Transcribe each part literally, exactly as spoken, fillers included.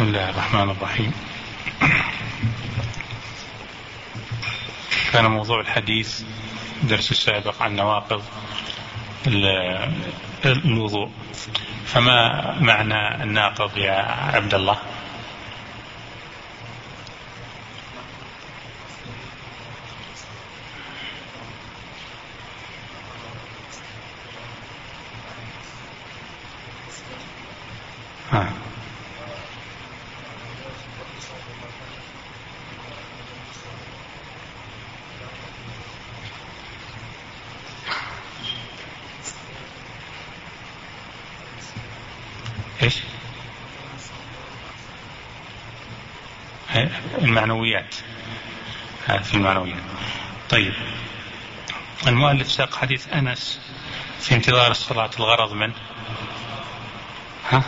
بسم الله الرحمن الرحيم. كان موضوع الحديث درس السابق عن نواقض الوضوء، فما معنى الناقض يا عبد الله؟ ها. ايش المعنويات؟ هذا في المعنويات. طيب، المؤلف ساق حديث أنس في انتظار الصلاة، الغرض منه ها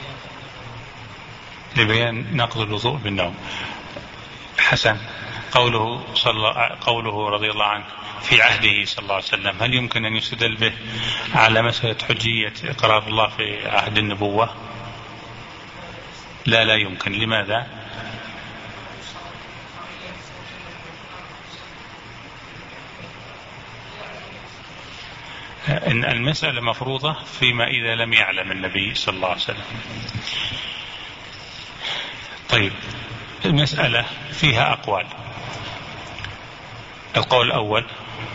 لبيان نقض الوضوء بالنوم. حسن. قوله صلى قوله رضي الله عنه في عهده صلى الله عليه وسلم، هل يمكن أن يستدل به على مسألة حجية إقرار الله في عهد النبوة؟ لا لا يمكن. لماذا؟ إن المسألة مفروضة فيما إذا لم يعلم النبي صلى الله عليه وسلم. طيب، المسألة فيها أقوال. القول الأول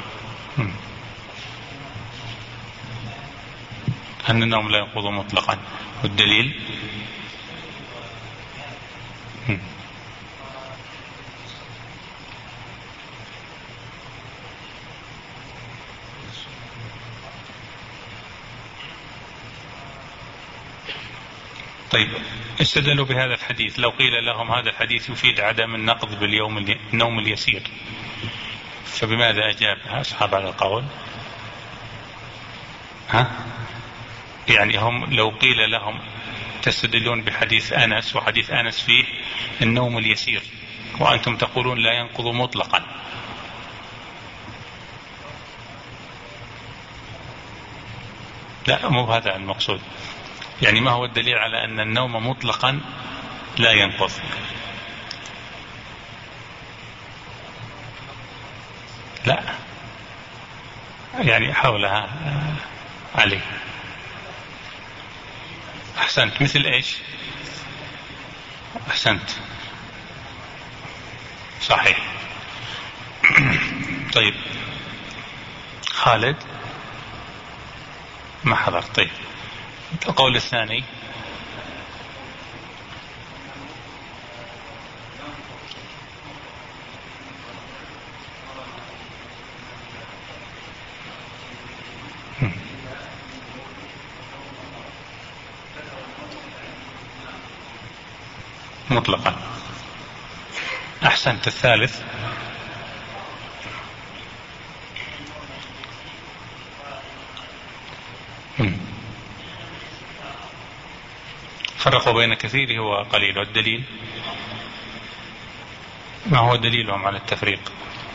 أن النوم لا ينقض مطلقا، والدليل طيب، استدلوا بهذا الحديث. لو قيل لهم هذا الحديث يفيد عدم النقض باليوم النوم اليسير، فبماذا أجاب أصحاب هذا القول؟ ها؟ يعني هم لو قيل لهم تستدلون بحديث أنس، وحديث أنس فيه النوم اليسير، وأنتم تقولون لا ينقض مطلقا، لا مو هذا المقصود. يعني ما هو الدليل على أن النوم مطلقا لا ينقض؟ لا، يعني حولها عليه. أحسنت. مثل إيش؟ أحسنت، صحيح. طيب، خالد ما حضر. طيب، القول الثاني مطلقا. أحسنت. الثالث فرقوا بين كثيره وقليل. والدليل ما هو دليلهم على التفريق؟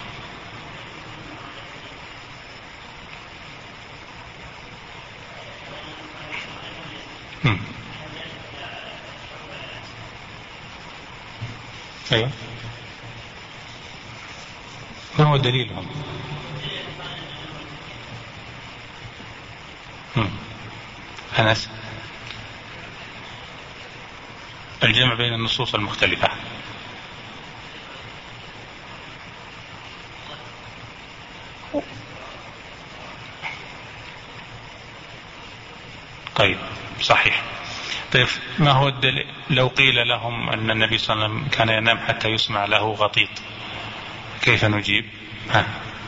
أيوة، ما هو دليلهم؟ أنس. الجمع بين النصوص المختلفة. طيب، صحيح. طيب، ما هو الدليل لو قيل لهم أن النبي صلى الله عليه وسلم كان ينام حتى يسمع له غطيط؟ كيف نجيب؟ ها.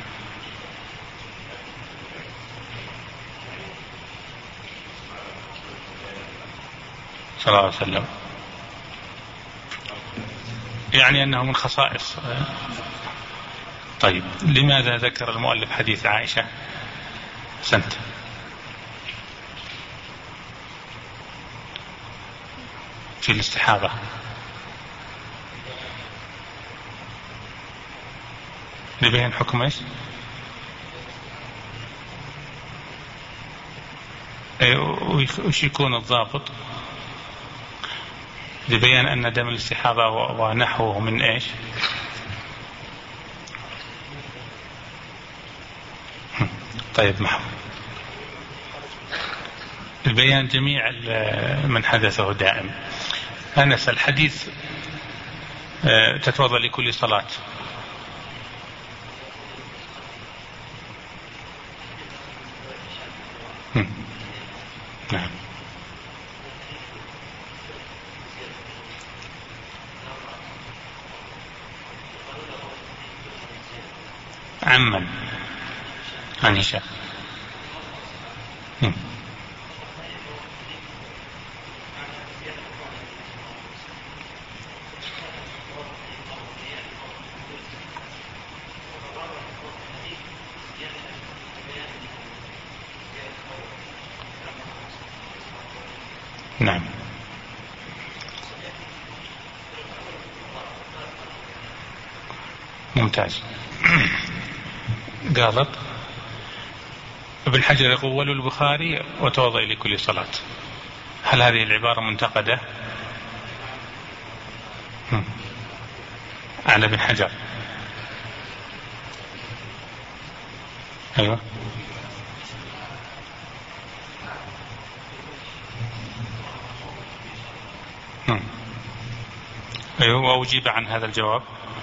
صلى الله عليه وسلم، يعني أنه من خصائص. طيب، لماذا ذكر المؤلف حديث عائشة؟ سنت في الاستحاضة. لبين حكم ايش؟ وش يكون الضابط؟ لبيان أن دم الاستحاضة ونحوه من إيش؟ طيب محمود، البيان جميع من حدثه دائم. أنس الحديث تتوضأ لكل صلاة، نعم. عمن عن هشام. نعم. ممتاز. قالت ابن حجر يقول ولو البخاري وتوضأ لكل صلاة. هل هذه العبارة منتقدة على ابن حجر؟ أيوة. أيوة، وأجيب عن هذا الجواب.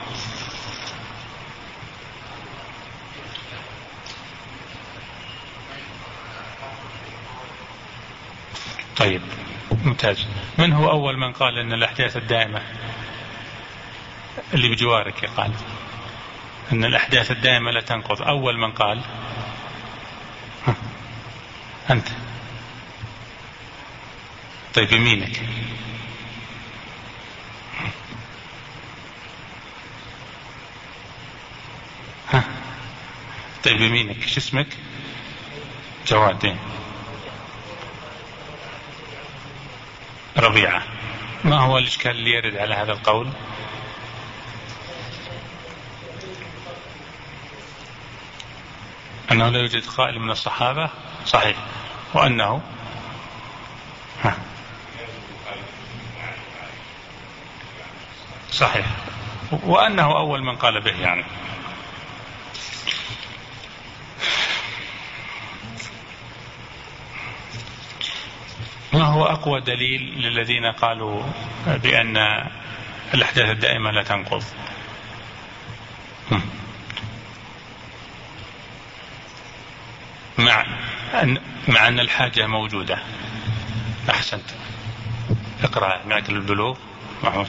طيب ممتاز. من هو أول من قال أن الأحداث الدائمة اللي بجوارك قال أن الأحداث الدائمة لا تنقض؟ أول من قال أنت. طيب يمينك. ها. طيب يمينك شو اسمك؟ جواد. ربيعة. ما هو الإشكال اللي يرد على هذا القول؟ أنه لا يوجد قائل من الصحابة، صحيح، وأنه ها. صحيح، وأنه أول من قال به يعني. ما هو أقوى دليل للذين قالوا بأن الأحداث الدائمة لا تنقض؟ مع أن مع أن الحاجة موجودة. أحسنت. اقرأ معك البلوغ محمود.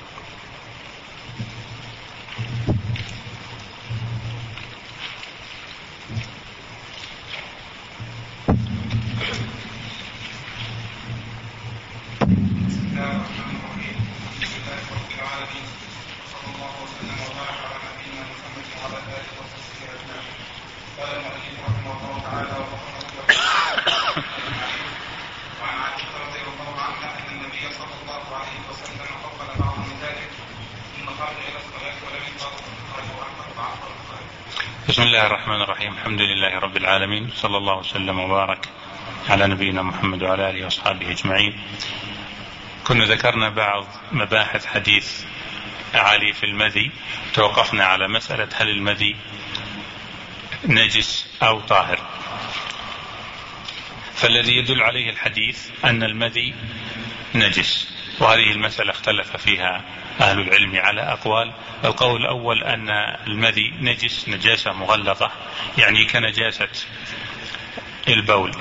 بسم الله الرحمن الرحيم. الحمد لله رب العالمين، صلى الله وسلم وبارك على نبينا محمد وعلى آله وأصحابه أجمعين. كنا ذكرنا بعض مباحث حديث عالي في المذي، توقفنا على مسألة هل المذي نجس أو طاهر. فالذي يدل عليه الحديث أن المذي نجس، وهذه المسألة اختلف فيها أهل العلم على أقوال. القول الأول أن المذي نجس نجاسة مغلظة، يعني كنجاسة البول،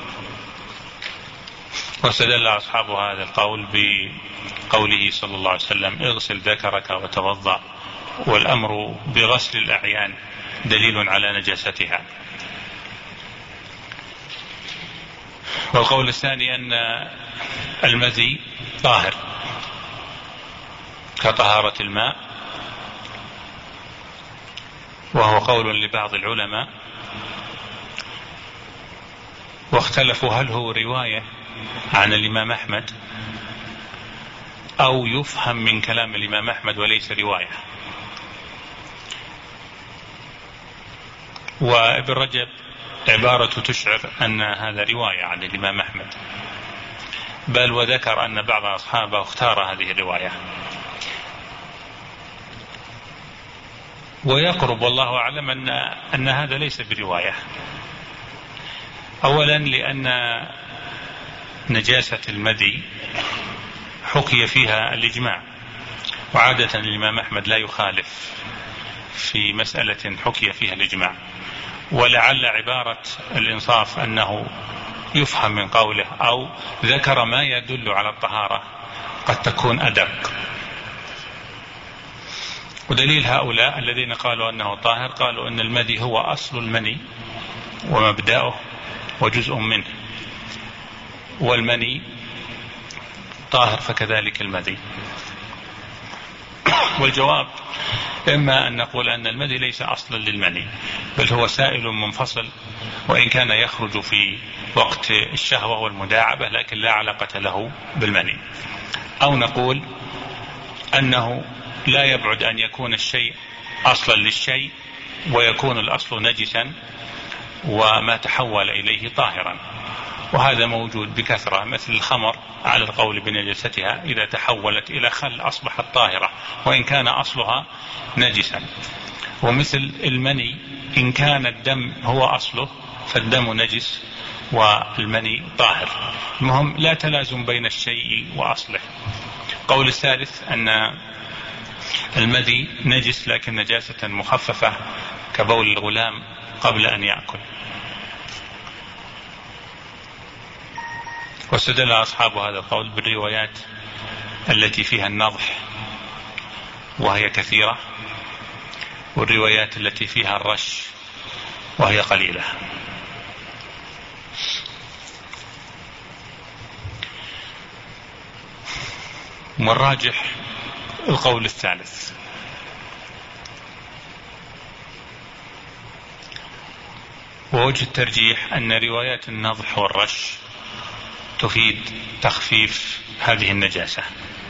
واستدل أصحاب هذا القول بقوله صلى الله عليه وسلم اغسل ذكرك وتوضأ، والأمر بغسل الأعيان دليل على نجاستها. والقول الثاني أن المذي طاهر كطهارة الماء، وهو قول لبعض العلماء، واختلفوا هل هو رواية عن الإمام أحمد أو يفهم من كلام الإمام أحمد وليس رواية. وابن رجب عبارة تشعر أن هذا رواية عن الإمام أحمد، بل وذكر أن بعض أصحابه اختار هذه الرواية. ويقرب والله أعلم أن, أن هذا ليس برواية، أولا لأن نجاسة المذي حكي فيها الإجماع، وعادة الإمام أحمد لا يخالف في مسألة حكي فيها الإجماع، ولعل عبارة الإنصاف أنه يفهم من قوله أو ذكر ما يدل على الطهارة قد تكون أدق. ودليل هؤلاء الذين قالوا أنه طاهر قالوا أن المذي هو أصل المني ومبدأه وجزء منه، والمني طاهر فكذلك المذي. والجواب إما أن نقول أن المذي ليس أصلا للمني بل هو سائل منفصل، وإن كان يخرج في وقت الشهوة والمداعبة لكن لا علاقة له بالمني، أو نقول أنه لا يبعد أن يكون الشيء أصلا للشيء ويكون الأصل نجسا وما تحول إليه طاهرا، وهذا موجود بكثرة، مثل الخمر على القول بنجستها إذا تحولت إلى خل أصبحت طاهرة وإن كان أصلها نجسا، ومثل المني إن كان الدم هو أصله فالدم نجس والمني طاهر. المهم لا تلازم بين الشيء وأصله. قول الثالث أن المذي نجس لكن نجاسة مخففة كبول الغلام قبل أن يأكل. واستدل أصحاب هذا القول بالروايات التي فيها النضح وهي كثيرة، والروايات التي فيها الرش وهي قليلة. والراجح القول الثالث، ووجه الترجيح أن روايات النضح والرش تفيد تخفيف هذه النجاسة،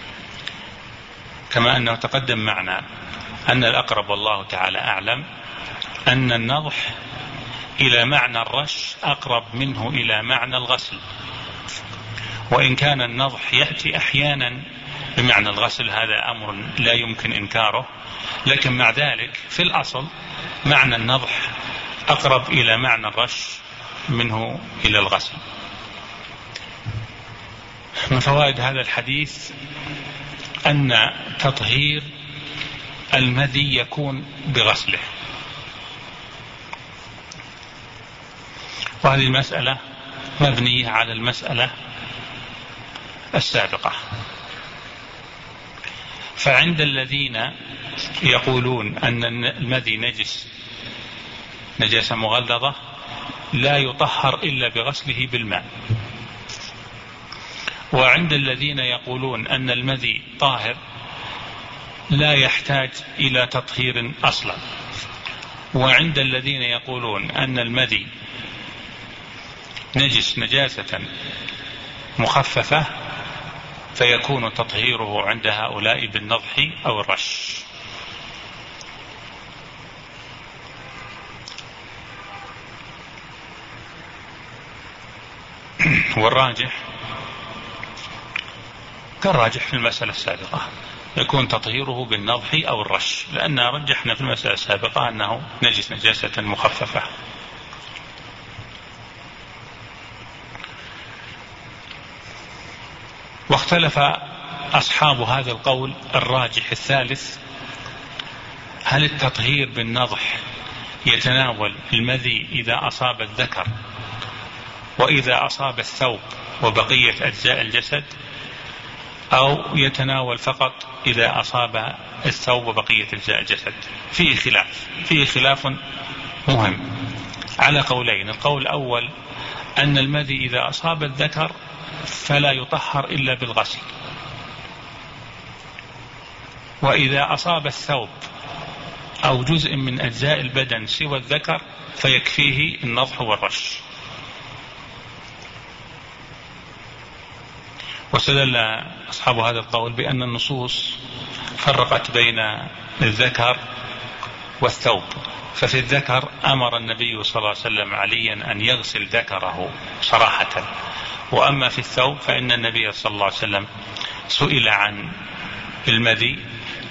كما أنه تقدم معنا أن الأقرب والله تعالى أعلم أن النضح إلى معنى الرش أقرب منه إلى معنى الغسل، وإن كان النضح يأتي أحيانا بمعنى الغسل هذا أمر لا يمكن إنكاره، لكن مع ذلك في الأصل معنى النضح أقرب إلى معنى الرش منه إلى الغسل. من فوائد هذا الحديث أن تطهير المذي يكون بغسله، وهذه المسألة مبنية على المسألة السابقة. فعند الذين يقولون أن المذي نجس نجاسة مغلظة لا يطهر إلا بغسله بالماء، وعند الذين يقولون أن المذي طاهر لا يحتاج إلى تطهير أصلا، وعند الذين يقولون أن المذي نجس نجاسة مخففة فيكون تطهيره عند هؤلاء بالنضح أو الرش. والراجح كالراجح في المسألة السابقة يكون تطهيره بالنضح أو الرش، لأن رجحنا في المسألة السابقة أنه نجس نجاسة مخففة. واختلف أصحاب هذا القول الراجح الثالث، هل التطهير بالنضح يتناول المذي إذا أصاب الذكر وإذا أصاب الثوب وبقية أجزاء الجسد، أو يتناول فقط إذا أصاب الثوب وبقية أجزاء الجسد؟ فيه خلاف فيه خلاف مهم على قولين. القول الأول أن المذي إذا أصاب الذكر فلا يطهر إلا بالغسل، وإذا أصاب الثوب أو جزء من أجزاء البدن سوى الذكر فيكفيه النضح والرش. واستدل أصحاب هذا القول بأن النصوص فرقت بين الذكر والثوب، ففي الذكر أمر النبي صلى الله عليه وسلم عليا أن يغسل ذكره صراحة، وأما في الثوب فإن النبي صلى الله عليه وسلم سئل عن المذي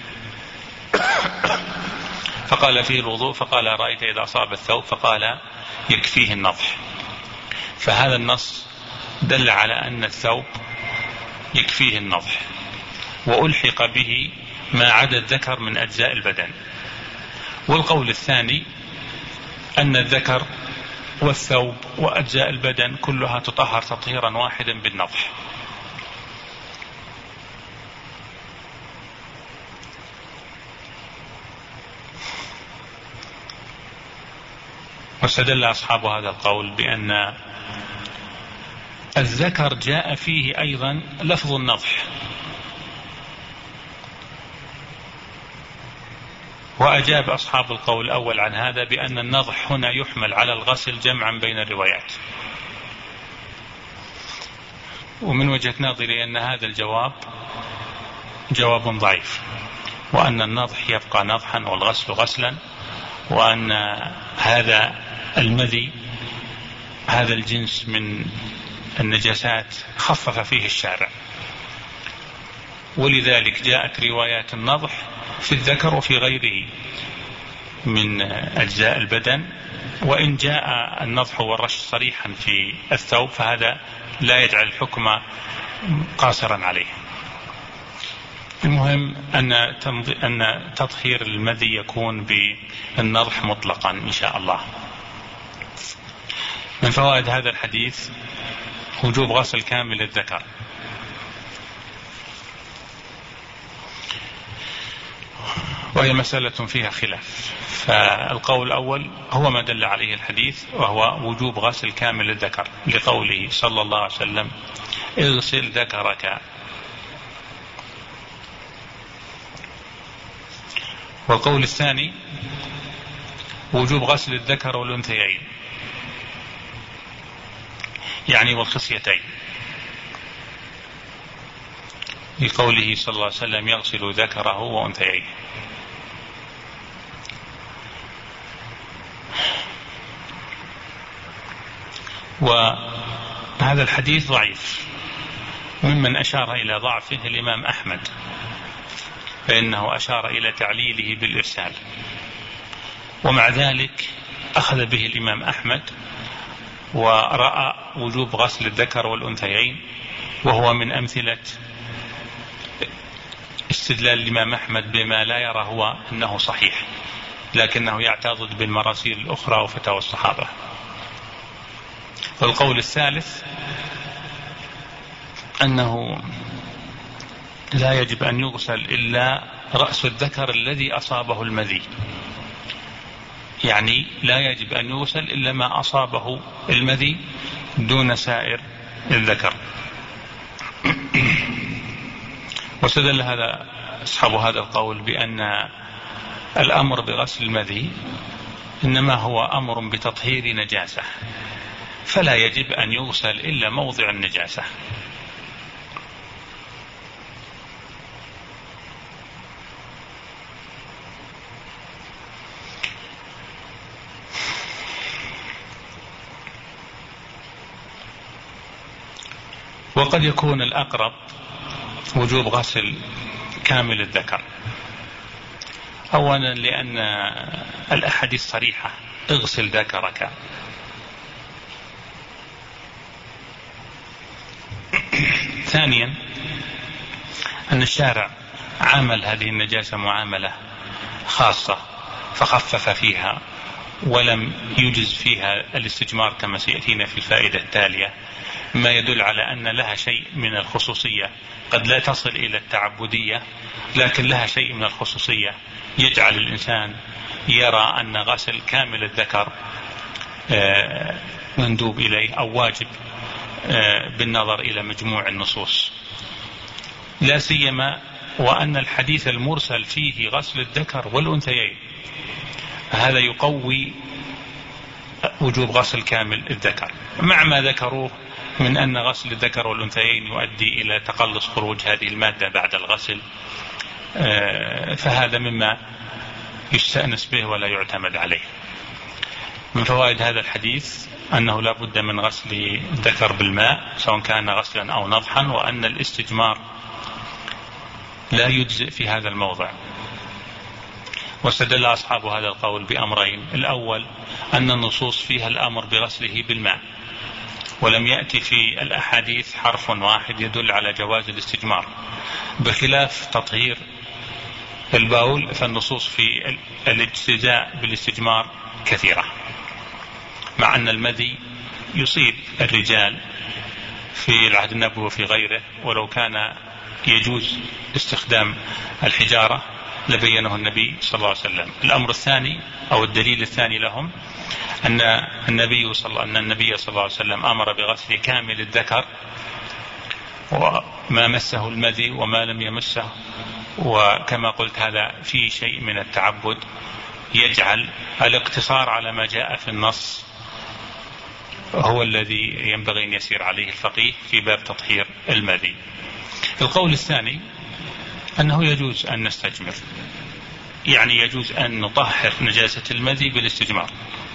فقال فيه الوضوء، فقال رأيت إذا أصاب الثوب، فقال يكفيه النضح. فهذا النص دل على أن الثوب يكفيه النضح، وألحق به ما عدا الذكر من أجزاء البدن. والقول الثاني أن الذكر والثوب وأجزاء البدن كلها تطهر تطهيرا واحدا بالنضح. واستدل أصحاب هذا القول بأن الذكر جاء فيه أيضا لفظ النضح، وأجاب أصحاب القول الأول عن هذا بأن النضح هنا يحمل على الغسل جمعا بين الروايات. ومن وجهة نظري أن هذا الجواب جواب ضعيف، وأن النضح يبقى نضحا والغسل غسلا، وأن هذا المذي هذا الجنس من النجاسات خفف فيه الشارع، ولذلك جاءت روايات النضح في الذكر وفي غيره من أجزاء البدن. وإن جاء النضح والرش صريحا في الثوب فهذا لا يجعل الحكم قاصرا عليه. المهم أن أن تطهير المذي يكون بالنضح مطلقا إن شاء الله. من فوائد هذا الحديث وجوب غسل كامل الذكر، وهي مسألة فيها خلاف. فالقول الأول هو ما دل عليه الحديث، وهو وجوب غسل كامل الذكر لقوله صلى الله عليه وسلم اغسل ذكرك. والقول الثاني وجوب غسل الذكر والأنثيين، يعني والخصيتين، لقوله صلى الله عليه وسلم يغسل ذكره وأنثيه. وهذا الحديث ضعيف، ممن أشار إلى ضعفه الإمام أحمد، فإنه أشار إلى تعليله بالإرسال، ومع ذلك أخذ به الإمام أحمد ورأى وجوب غسل الذكر والأنثيين، وهو من أمثلة استدلال الإمام أحمد بما لا يرى هو أنه صحيح، لكنه يعتضد بالمراسيل الأخرى وفتاوى الصحابة. والقول الثالث أنه لا يجب أن يغسل إلا رأس الذكر الذي أصابه المذي، يعني لا يجب أن يغسل إلا ما أصابه المذي دون سائر الذكر. واستدل هذا أصحاب هذا القول بأن الأمر بغسل المذي إنما هو أمر بتطهير نجاسة، فلا يجب أن يغسل إلا موضع النجاسة. وقد يكون الأقرب وجوب غسل كامل الذكر، أولا لأن الأحاديث صريحة اغسل ذكرك، ثانيا أن الشارع عامل هذه النجاسة معاملة خاصة فخفف فيها ولم يجز فيها الاستجمار كما سيأتينا في الفائدة التالية، ما يدل على أن لها شيء من الخصوصية، قد لا تصل إلى التعبدية لكن لها شيء من الخصوصية يجعل الإنسان يرى أن غسل كامل الذكر مندوب إليه أو واجب بالنظر إلى مجموع النصوص، لا سيما وأن الحديث المرسل فيه غسل الذكر والأنثيين، هذا يقوي وجوب غسل كامل الذكر، مع ما ذكروه من أن غسل الذكر والأنثيين يؤدي إلى تقلص خروج هذه المادة بعد الغسل، فهذا مما يستأنس به ولا يعتمد عليه. من فوائد هذا الحديث أنه لا بد من غسل الذكر بالماء سواء كان غسلا أو نضحا، وأن الاستجمار لا يجزئ في هذا الموضع. واستدل أصحاب هذا القول بأمرين: الأول أن النصوص فيها الأمر بغسله بالماء، ولم يأتي في الأحاديث حرف واحد يدل على جواز الاستجمار، بخلاف تطهير البول فالنصوص في الاجتزاء بالاستجمار كثيرة، مع أن المذي يصيب الرجال في العهد النبوي وفي غيره، ولو كان يجوز استخدام الحجارة لبينه النبي صلى الله عليه وسلم. الأمر الثاني أو الدليل الثاني لهم أن النبي صلى أن النبي صلى الله عليه وسلم أمر بغسل كامل الذكر، وما مسه المذي وما لم يمسه، وكما قلت هذا في شيء من التعبد يجعل الاقتصار على ما جاء في النص هو الذي ينبغي أن يسير عليه الفقيه في باب تطهير المذي. القول الثاني أنه يجوز أن نستجمر، يعني يجوز أن نطهر نجاسة المذي بالاستجمار.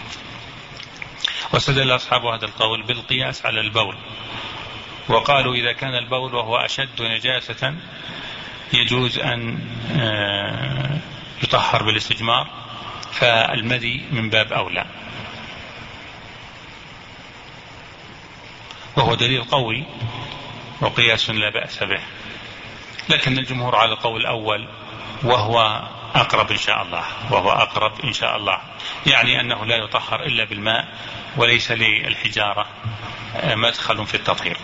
واستدل أصحاب هذا القول بالقياس على البول، وقالوا إذا كان البول وهو أشد نجاسة يجوز أن يطهر بالاستجمار، فالمذي من باب أولى، وهو دليل قوي وقياس لا بأس به. لكن الجمهور على القول الأول وهو أقرب إن شاء الله وهو أقرب إن شاء الله يعني أنه لا يطهر إلا بالماء، وليس للحجارة مدخل في التطهير.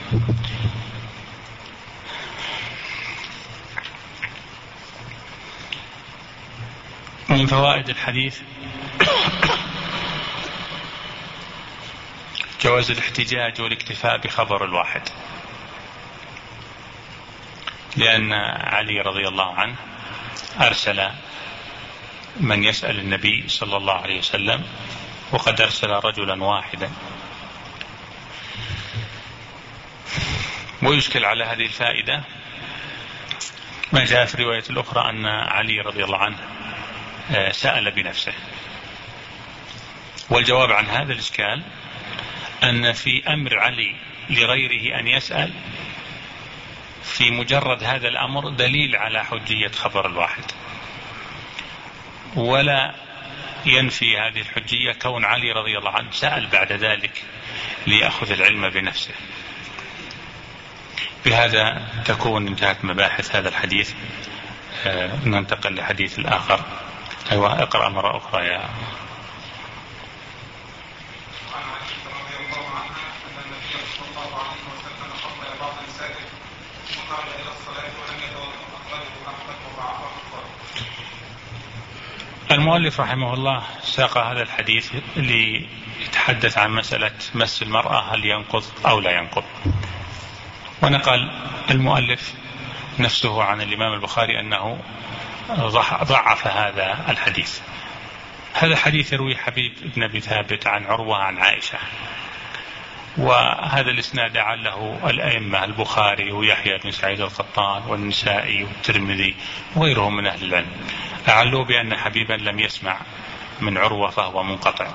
من فوائد الحديث جواز الاحتجاج والاكتفاء بخبر الواحد، لأن علي رضي الله عنه أرسل من يسأل النبي صلى الله عليه وسلم، وقد أرسل رجلا واحدا. ويشكل على هذه الفائدة ما جاء في الرواية الأخرى أن علي رضي الله عنه سأل بنفسه. والجواب عن هذا الإشكال أن في أمر علي لغيره أن يسأل في مجرد هذا الأمر دليل على حجية خبر الواحد، ولا ينفي هذه الحجية كون علي رضي الله عنه سأل بعد ذلك ليأخذ العلم بنفسه. بهذا تكون انتهت مباحث هذا الحديث. آه ننتقل لحديث الآخر. أيوة اقرأ مرة أخرى يا المؤلف رحمه الله. ساق هذا الحديث ليتحدث عن مسألة مس المرأة هل ينقض أو لا ينقض، ونقل المؤلف نفسه عن الإمام البخاري أنه ضعف هذا الحديث. هذا الحديث يروي حبيب بن أبي ثابت عن عروة عن عائشة، وهذا الإسناد عله الأئمة البخاري ويحيى بن سعيد القطان والنسائي والترمذي وغيرهم من أهل العلم، أعلوا بأن حبيبا لم يسمع من عروة فهو منقطع.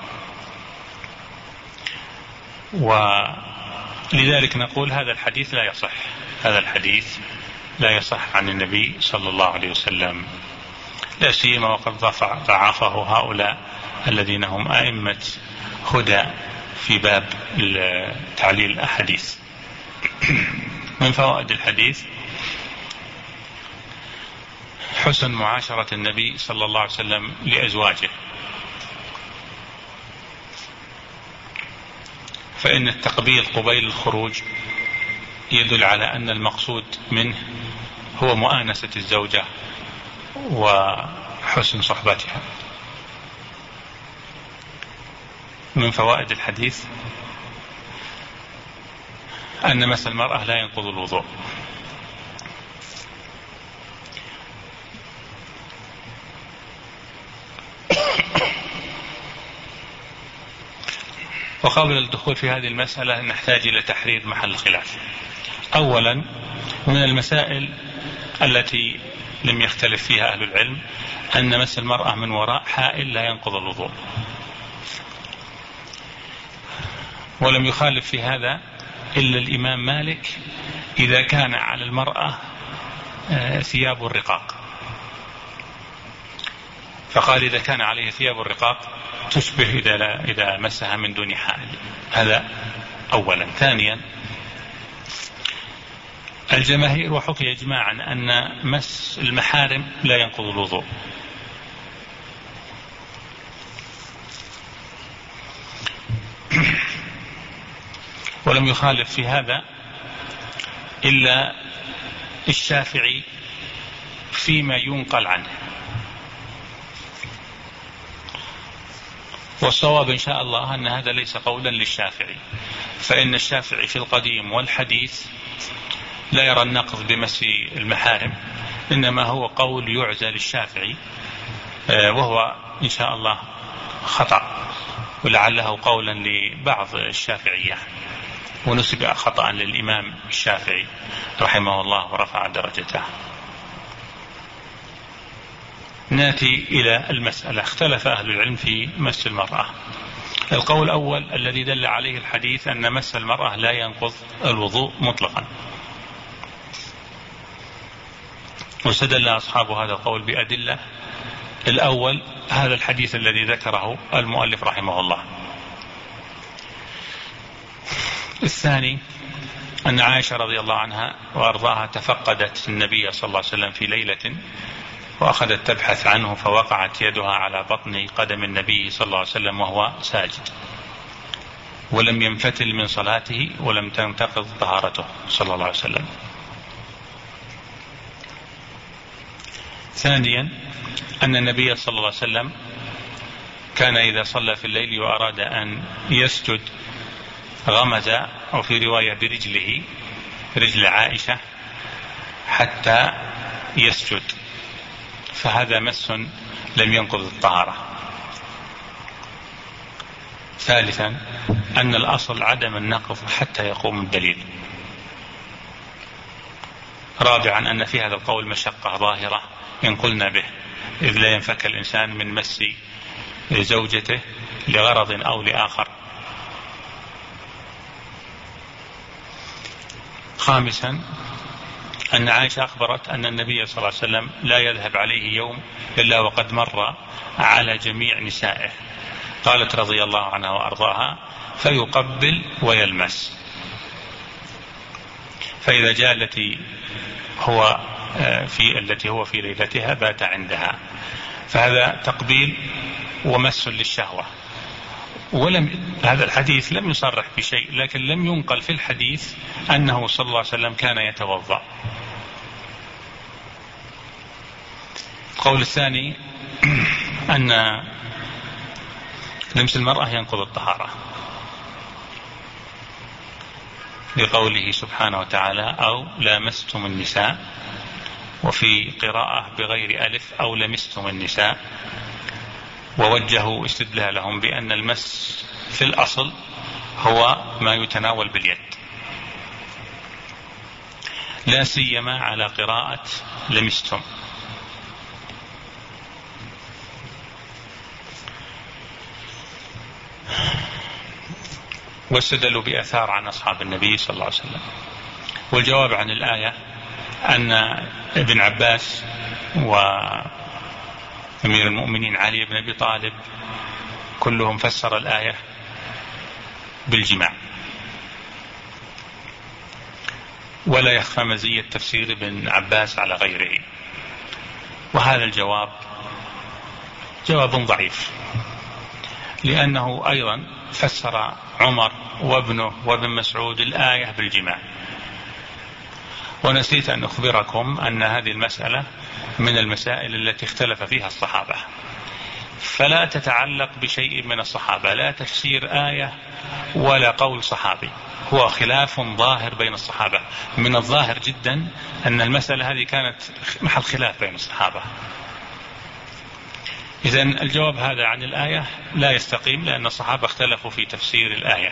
ولذلك نقول هذا الحديث لا يصح، هذا الحديث لا يصح عن النبي صلى الله عليه وسلم، لا سيما وقد ضعفه هؤلاء الذين هم أئمة هدى في باب تعليل الأحاديث. من فوائد الحديث حسن معاشرة النبي صلى الله عليه وسلم لأزواجه، فإن التقبيل قبيل الخروج يدل على أن المقصود منه هو مؤانسة الزوجة وحسن صحبتها. من فوائد الحديث أن مس المرأة لا ينقض الوضوء. وقبل الدخول في هذه المسألة نحتاج إلى تحرير محل الخلاف. أولا من المسائل التي لم يختلف فيها أهل العلم أن مس المرأة من وراء حائل لا ينقض الوضوء، ولم يخالف في هذا إلا الإمام مالك إذا كان على المرأة ثياب الرقاق، فقال إذا كان عليه ثياب الرقاق تشبه إذا, إذا مسها من دون حائل. هذا أولا. ثانيا الجماهير وحكي إجماعا أن مس المحارم لا ينقض الوضوء. ولم يخالف في هذا إلا الشافعي فيما ينقل عنه، والصواب إن شاء الله أن هذا ليس قولا للشافعي، فإن الشافعي في القديم والحديث لا يرى النقض بمس المحارم، إنما هو قول يعزى للشافعي، وهو إن شاء الله خطأ، ولعله قولا لبعض الشافعية، ونسب خطأ للإمام الشافعي رحمه الله ورفع درجته. ناتي إلى المسألة. اختلف أهل العلم في مس المرأة. القول الأول الذي دل عليه الحديث أن مس المرأة لا ينقض الوضوء مطلقا، واستدل أصحاب هذا القول بأدلة. الأول هذا الحديث الذي ذكره المؤلف رحمه الله. الثاني أن عائشة رضي الله عنها وأرضاها تفقدت النبي صلى الله عليه وسلم في ليلة وأخذت تبحث عنه، فوقعت يدها على بطن قدم النبي صلى الله عليه وسلم وهو ساجد، ولم ينفتل من صلاته ولم تنتقض طهارته صلى الله عليه وسلم. ثانيا أن النبي صلى الله عليه وسلم كان إذا صلى في الليل وأراد أن يسجد غمز، أو في رواية برجله رجل عائشة حتى يسجد، فهذا مس لم ينقض الطهارة. ثالثا أن الأصل عدم النقض حتى يقوم الدليل. رابعا أن في هذا القول مشقة ظاهرة إن قلنا به، إذ لا ينفك الإنسان من مس زوجته لغرض أو لآخر. خامسا أن عائشة أخبرت أن النبي صلى الله عليه وسلم لا يذهب عليه يوم إلا وقد مر على جميع نسائه، قالت رضي الله عنها وأرضاها فيقبل ويلمس، فإذا جاء التي هو في التي هو في ليلتها بات عندها، فهذا تقبيل ومس للشهوة. ولم هذا الحديث لم يصرح بشيء، لكن لم ينقل في الحديث أنه صلى الله عليه وسلم كان يتوضأ. القول الثاني أن لمس المرأة ينقض الطهارة، لقوله سبحانه وتعالى أو لامستم النساء، وفي قراءة بغير ألف أو لمستم النساء. ووجهوا استدلالهم بأن المس في الأصل هو ما يتناول باليد، لا سيما على قراءة لمستم. واستدلوا بآثار عن أصحاب النبي صلى الله عليه وسلم. والجواب عن الآية أن ابن عباس وأمير المؤمنين علي بن أبي طالب كلهم فسر الآية بالجماع، ولا يخفى مزية تفسير ابن عباس على غيره. وهذا الجواب جواب ضعيف، لأنه أيضا فسر عمر وابنه وابن مسعود الآية بالجماع. ونسيت أن أخبركم أن هذه المسألة من المسائل التي اختلف فيها الصحابة، فلا تتعلق بشيء من الصحابة، لا تفسير آية ولا قول صحابي، هو خلاف ظاهر بين الصحابة. من الظاهر جدا أن المسألة هذه كانت محل خلاف بين الصحابة. إذن الجواب هذا عن الآية لا يستقيم، لأن الصحابة اختلفوا في تفسير الآية.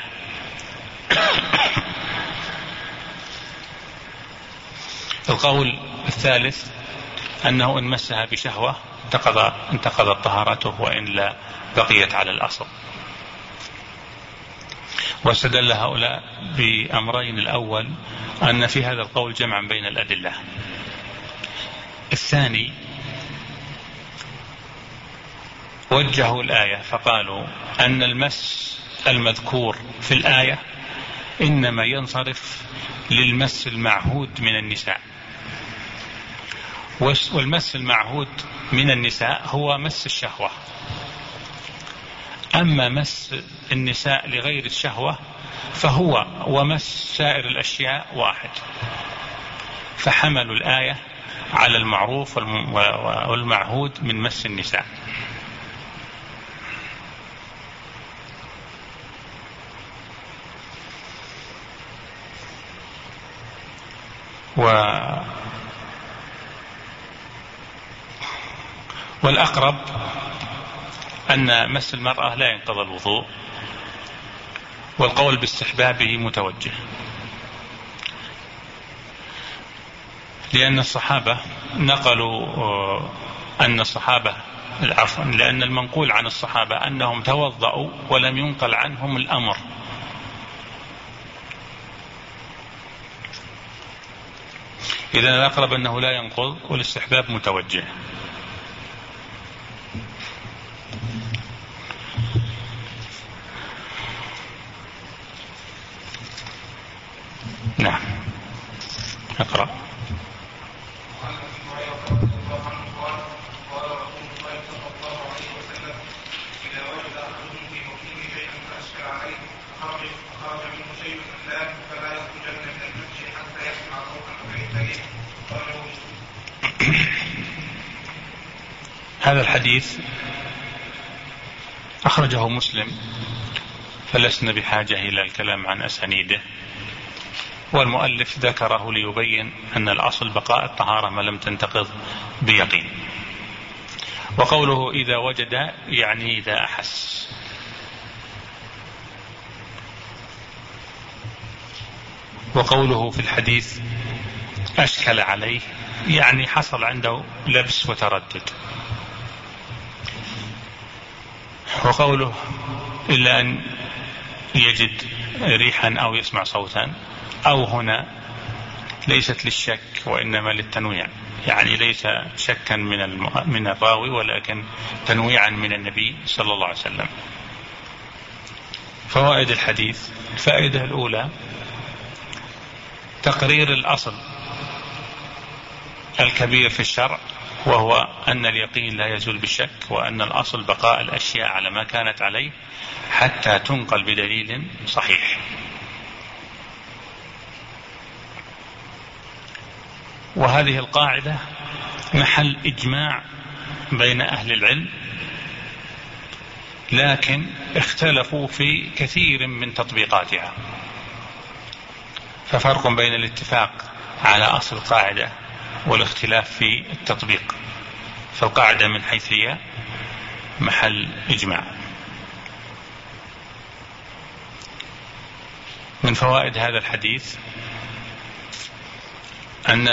القول الثالث أنه إن مسها بشهوة انتقضت طهارته، وإن لا بقيت على الأصل. واستدل هؤلاء بأمرين: الأول أن في هذا القول جمعا بين الأدلة، الثاني وجهوا الآية فقالوا أن المس المذكور في الآية إنما ينصرف للمس المعهود من النساء، والمس المعهود من النساء هو مس الشهوة، أما مس النساء لغير الشهوة فهو ومس سائر الأشياء واحد، فحملوا الآية على المعروف والمعهود من مس النساء. و والأقرب أن مس المرأة لا ينقضي الوضوء، والقول باستحبابه متوجه، لأن الصحابة نقلوا أن الصحابة العفو لأن المنقول عن الصحابة أنهم توضأوا ولم ينقل عنهم الأمر، إذن الأقرب أنه لا ينقض والاستحباب متوجه. نعم، اقرأ. هذا الحديث أخرجه مسلم، فلسنا بحاجة إلى الكلام عن أسانيده، والمؤلف ذكره ليبين أن الأصل بقاء الطهارة ما لم تنتقض بيقين. وقوله إذا وجد يعني إذا أحس، وقوله في الحديث أشكل عليه يعني حصل عنده لبس وتردد. وقوله إلا أن يجد ريحا أو يسمع صوتا، أو هنا ليست للشك وإنما للتنويع، يعني ليس شكا من من الراوي ولكن تنويعا من النبي صلى الله عليه وسلم. فوائد الحديث: الفائدة الأولى تقرير الأصل الكبير في الشرع، وهو أن اليقين لا يزول بالشك، وأن الأصل بقاء الأشياء على ما كانت عليه حتى تنقل بدليل صحيح. وهذه القاعدة محل إجماع بين أهل العلم، لكن اختلفوا في كثير من تطبيقاتها، ففرق بين الاتفاق على أصل القاعدة والاختلاف في التطبيق. فالقاعدة من حيث هي محل إجماع. من فوائد هذا الحديث أن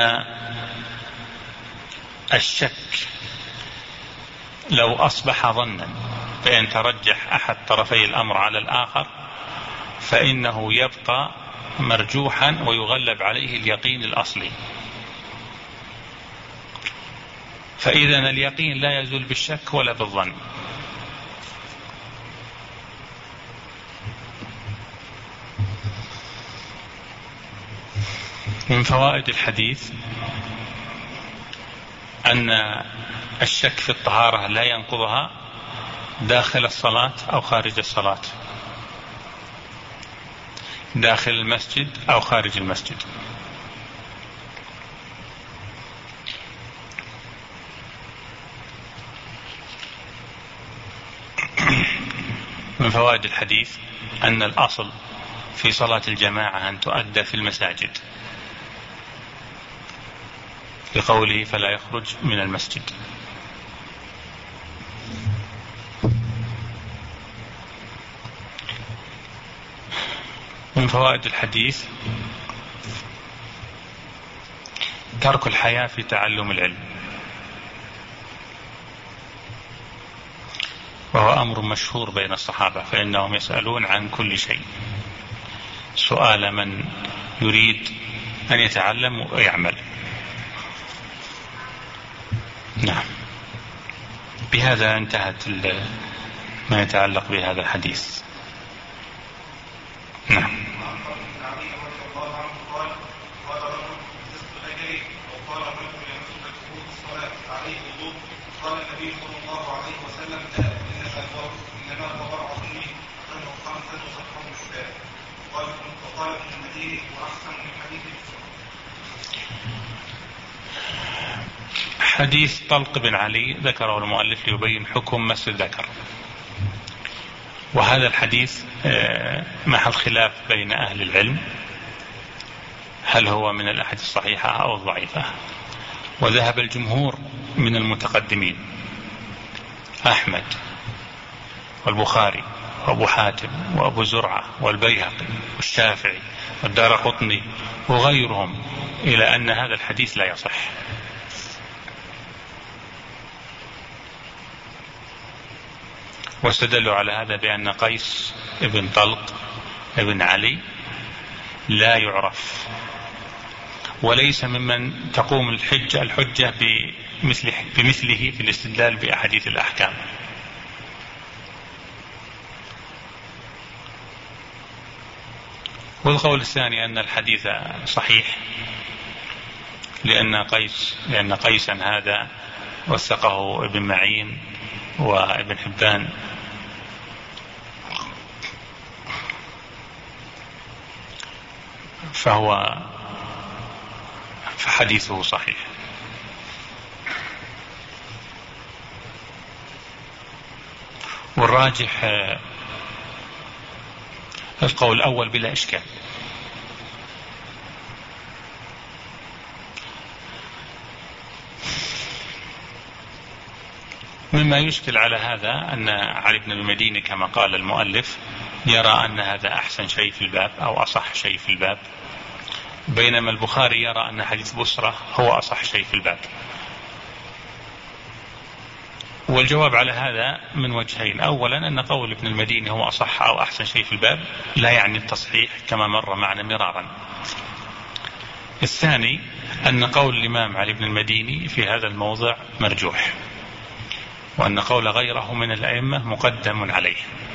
الشك لو أصبح ظنا فإن ترجح أحد طرفي الأمر على الآخر فإنه يبقى مرجوحا ويغلب عليه اليقين الأصلي. فإذن اليقين لا يزول بالشك ولا بالظن. من فوائد الحديث أن الشك في الطهارة لا ينقضها داخل الصلاة أو خارج الصلاة، داخل المسجد أو خارج المسجد. من فوائد الحديث أن الأصل في صلاة الجماعة أن تؤدى في المساجد، لقوله فلا يخرج من المسجد. من فوائد الحديث ترك الحياء في تعلم العلم، وهو أمر مشهور بين الصحابة، فإنهم يسألون عن كل شيء سؤال من يريد أن يتعلم ويعمل. نعم. بهذا انتهت ما يتعلق بهذا الحديث. نعم. قال النبي صلى الله عليه وسلم لا إنما هو برع ظني أنه خمسة وسبعون شباب. وقال ابن المديني وأحسن من حديث حديث طلق بن علي ذكره المؤلف ليبين حكم مس الذكر، وهذا الحديث محل خلاف بين أهل العلم هل هو من الأحاديث الصحيحة أو الضعيفة. وذهب الجمهور من المتقدمين أحمد والبخاري وأبو حاتم وأبو زرعة والبيهقي والشافعي والدارقطني وغيرهم إلى أن هذا الحديث لا يصح. واستدلوا على هذا بأن قيس ابن طلق ابن علي لا يعرف وليس ممن تقوم الحجة الحجة بمثله, بمثله في الاستدلال بأحاديث الأحكام. والقول الثاني أن الحديث صحيح لأن قيس لأن قيسا هذا وثقه ابن معين وابن حبان، فهو فحديثه صحيح. والراجح القول الأول بلا إشكال. مما يشكل على هذا أن علي بن المديني كما قال المؤلف يرى أن هذا أحسن شيء في الباب أو أصح شيء في الباب، بينما البخاري يرى أن حديث بسرة هو أصح شيء في الباب. والجواب على هذا من وجهين: أولا أن قول ابن المديني هو أصح أو أحسن شيء في الباب لا يعني التصحيح كما مر معنا مرارا. الثاني أن قول الإمام علي بن المديني في هذا الموضع مرجوح، وأن قول غيره من الأئمة مقدم عليه.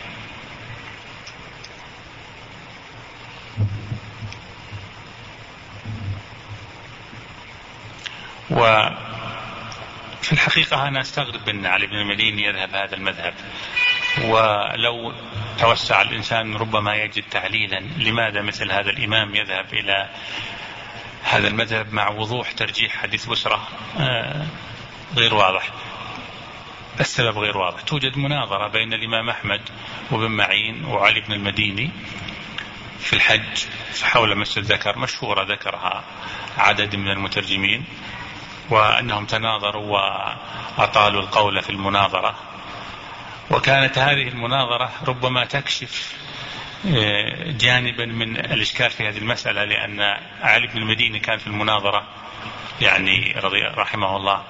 وفي الحقيقة أنا أستغرب أن علي بن المديني يذهب هذا المذهب، ولو توسع الإنسان ربما يجد تعليلا لماذا مثل هذا الإمام يذهب إلى هذا المذهب مع وضوح ترجيح حديث بسرة غير واضح. السبب غير واضح. توجد مناظرة بين الإمام أحمد وابن معين وعلي بن المديني في الحج حول مس الذكر مشهورة ذكرها عدد من المترجمين، وأنهم تناظروا وأطالوا القول في المناظرة. وكانت هذه المناظرة ربما تكشف جانبا من الإشكال في هذه المسألة، لأن علي بن المديني كان في المناظرة يعني رضي رحمه الله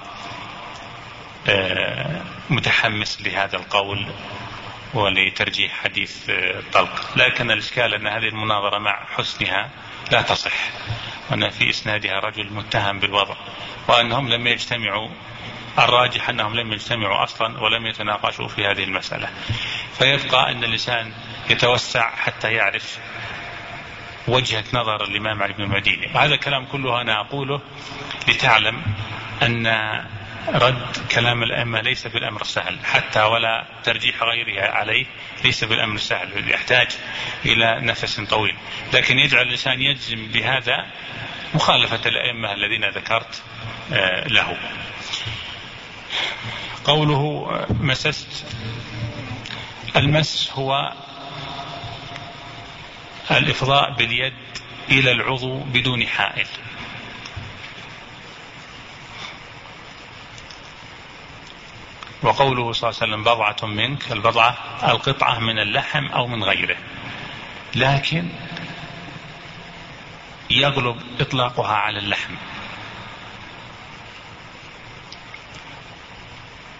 متحمس لهذا القول ولترجيح حديث الطلق، لكن الإشكال أن هذه المناظرة مع حسنها لا تصح، وأن في إسنادها رجل متهم بالوضع، وأنهم لم يجتمعوا. الراجح أنهم لم يجتمعوا أصلا ولم يتناقشوا في هذه المسألة. فيبقى أن اللسان يتوسع حتى يعرف وجهة نظر الإمام علي بن المديني. وهذا الكلام كله أنا أقوله لتعلم أن رد كلام الأئمة ليس بالأمر السهل، حتى ولا ترجيح غيرها عليه ليس بالأمر السهل، يحتاج إلى نفس طويل. لكن يجعل الإنسان يجزم بهذا مخالفة الأئمة الذين ذكرت له. قوله مسست، المس هو الإفضاء باليد إلى العضو بدون حائل. وقوله صلى الله عليه وسلم بضعة منك، البضعة القطعة من اللحم أو من غيره، لكن يغلب إطلاقها على اللحم.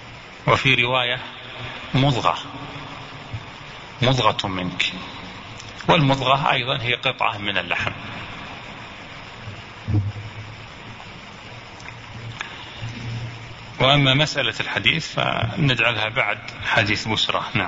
وفي رواية مضغة مضغة منك، والمضغة أيضا هي قطعة من اللحم. وأما مسألة الحديث فنجعلها بعد حديث بسرى. نعم.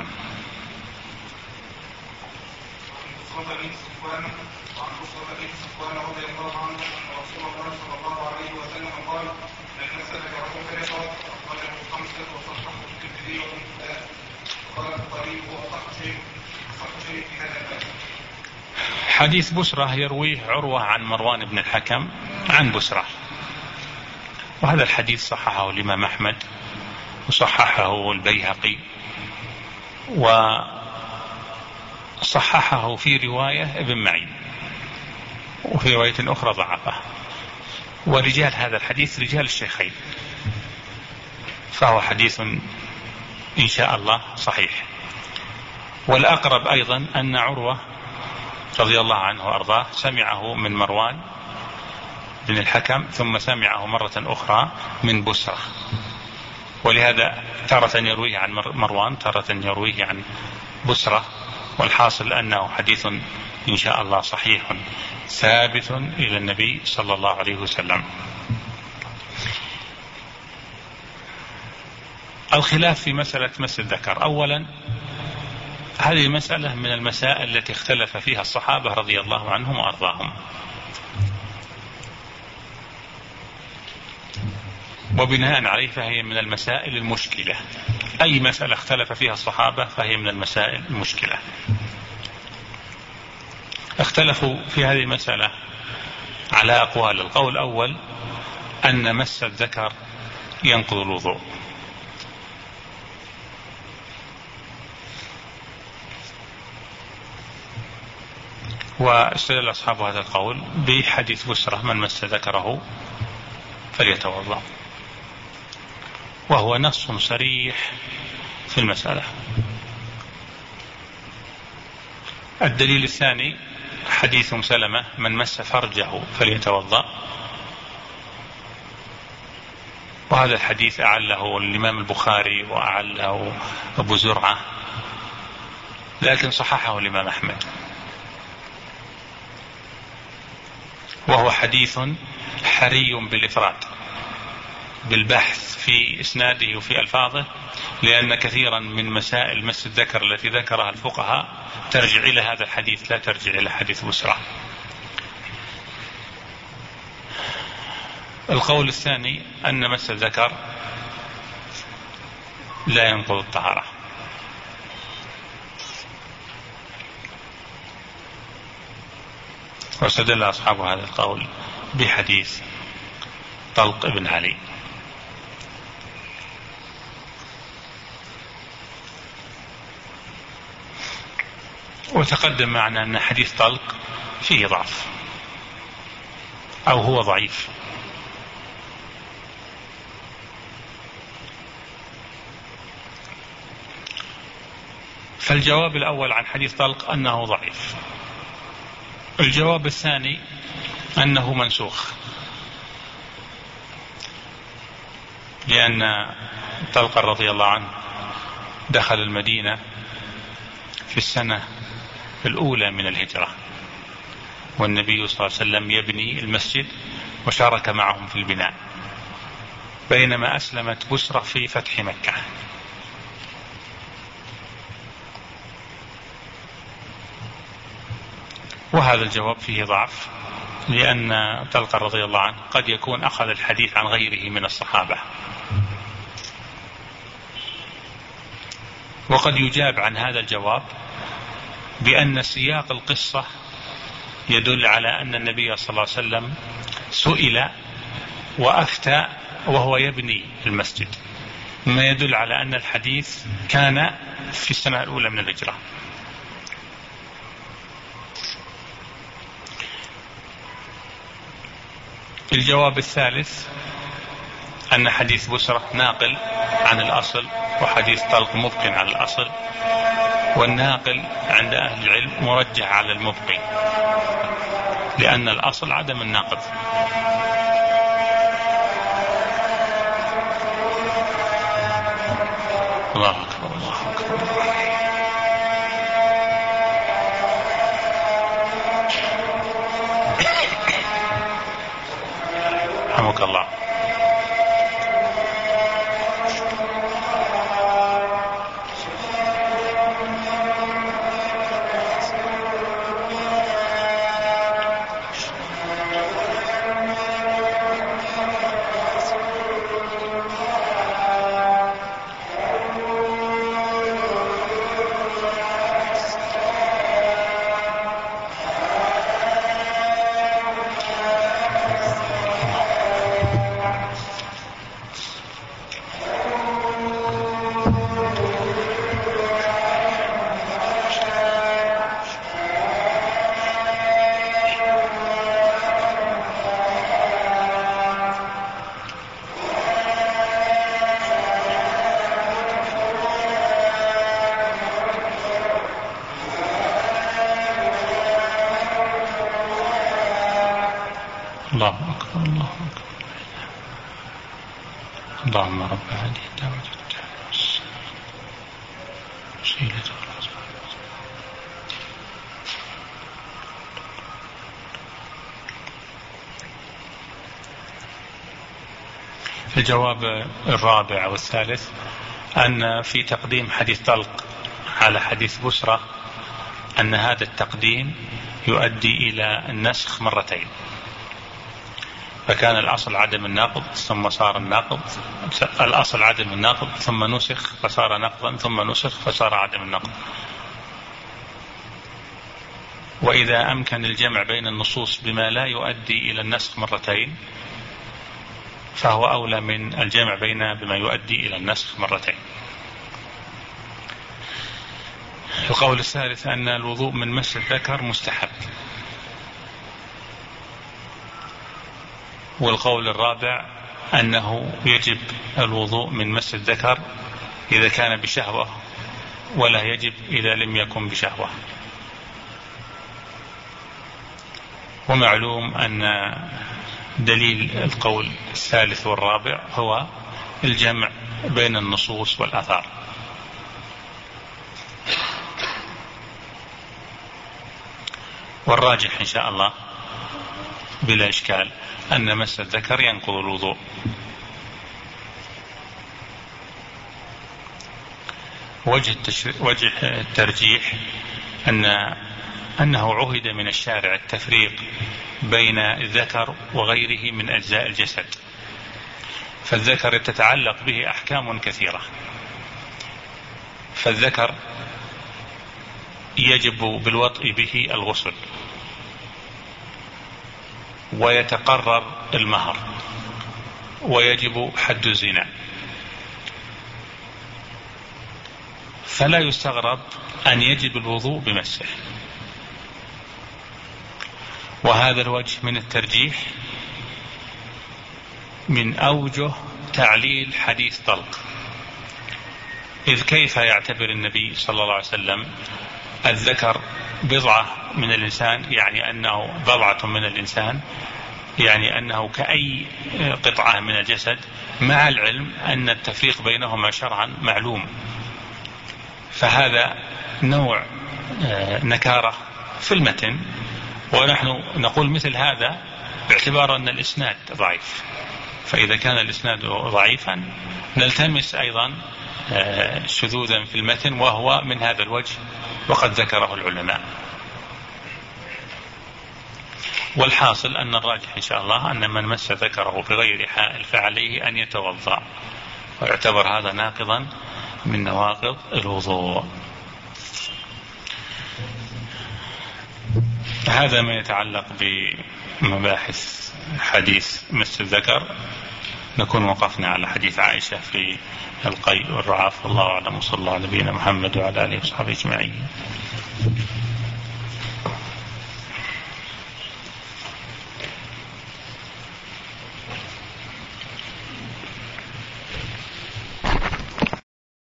حديث بسرة يرويه عروة عن مروان بن الحكم عن بسرة، وهذا الحديث صححه الإمام أحمد وصححه البيهقي، وصححه في رواية ابن معين، وفي رواية أخرى ضعفه. ورجال هذا الحديث رجال الشيخين، فهو حديث إن شاء الله صحيح. والأقرب أيضا أن عروة رضي الله عنه وأرضاه سمعه من مروان بن الحكم، ثم سمعه مرة أخرى من بسرة، ولهذا تارة يرويه عن مروان تارة يرويه عن بسرة، والحاصل أنه حديث إن شاء الله صحيح ثابت إلى النبي صلى الله عليه وسلم. الخلاف في مسألة مس الذكر. أولا، هذه مسألة من المسائل التي اختلف فيها الصحابة رضي الله عنهم وأرضاهم، وبناء عليه فهي من المسائل المشكلة. أي مسألة اختلف فيها الصحابة فهي من المسائل المشكلة. اختلفوا في هذه المسألة على أقوال. القول الأول أن مس الذكر ينقض الوضوء، واستدل أصحاب هذا القول بحديث بسرة من مس ذكره فليتوضأ، وهو نص صريح في المسألة. الدليل الثاني حديث سلمة من مس فرجه فليتوضأ، وهذا الحديث أعله الإمام البخاري وأعله أبو زرعة، لكن صححه الإمام أحمد، وهو حديث حري بالإفراد بالبحث في إسناده وفي ألفاظه، لأن كثيرا من مسائل مس الذكر التي ذكرها الفقهاء ترجع إلى هذا الحديث، لا ترجع إلى حديث بسرة. القول الثاني أن مس الذكر لا ينقض الطهارة، واستدل أصحاب هذا القول بحديث طلق بن علي. وتقدم معنا أن حديث طلق فيه ضعف أو هو ضعيف، فالجواب الأول عن حديث طلق أنه ضعيف. الجواب الثاني أنه منسوخ، لأن طلق رضي الله عنه دخل المدينة في السنة الأولى من الهجرة، والنبي صلى الله عليه وسلم يبني المسجد وشارك معهم في البناء، بينما أسلمت بسرة في فتح مكة. وهذا الجواب فيه ضعف، لأن طلق رضي الله عنه قد يكون أخذ الحديث عن غيره من الصحابة، وقد يجاب عن هذا الجواب بأن سياق القصة يدل على أن النبي صلى الله عليه وسلم سئل وأفتى وهو يبني المسجد، ما يدل على أن الحديث كان في السنة الأولى من الهجرة. الجواب الثالث أن حديث بسرة ناقل عن الأصل، وحديث طلق مبقٍ على الأصل، والناقل عند أهل العلم مرجح على المبقي، لأن الأصل عدم الناقض. الله أكبر الله أكبر. الله أكبر. اللهم رب هذه الدعوة وسيلة الجواب الرابع أو الثالث أن في تقديم حديث طلق على حديث بسرة أن هذا التقديم يؤدي إلى النسخ مرتين، فكان الأصل عدم الناقض ثم صار الناقض، الأصل عدم الناقض ثم نسخ فصار نقضا ثم نسخ فصار عدم الناقض. وإذا أمكن الجمع بين النصوص بما لا يؤدي إلى النسخ مرتين فهو أولى من الجمع بين بما يؤدي إلى النسخ مرتين. القول الثالث أن الوضوء من مس الذكر مستحب. والقول الرابع أنه يجب الوضوء من مس الذكر إذا كان بشهوة ولا يجب إذا لم يكن بشهوة. ومعلوم أن دليل القول الثالث والرابع هو الجمع بين النصوص والآثار. والراجح إن شاء الله بلا إشكال أن مس الذكر ينقض الوضوء. وجه, وجه الترجيح أن أنه عهد من الشارع التفريق بين الذكر وغيره من أجزاء الجسد، فالذكر تتعلق به أحكام كثيرة. فالذكر يجب بالوطء به الغسل، ويتقرر المهر، ويجب حد الزنا. فلا يستغرب أن يجب الوضوء بمسه. وهذا الوجه من الترجيح من أوجه تعليل حديث طلق، إذ كيف يعتبر النبي صلى الله عليه وسلم الذكر بضعة من الإنسان، يعني أنه بضعة من الإنسان، يعني أنه كأي قطعة من الجسد، مع العلم أن التفريق بينهما شرعا معلوم. فهذا نوع نكارة في المتن، ونحن نقول مثل هذا باعتبار أن الإسناد ضعيف. فإذا كان الإسناد ضعيفا نلتمس أيضا شذوذا في المتن، وهو من هذا الوجه وقد ذكره العلماء. والحاصل أن الراجح إن شاء الله أن من مس ذكره بغير حائل فعليه أن يتوضأ، ويعتبر هذا ناقضا من نواقض الوضوء. هذا ما يتعلق بمباحث حديث مس الذكر. نكون وقفنا على حديث عائشة في القيء والرعاف. والله أعلم، وصلى الله على نبينا محمد وعلى آله وصحبه أجمعين.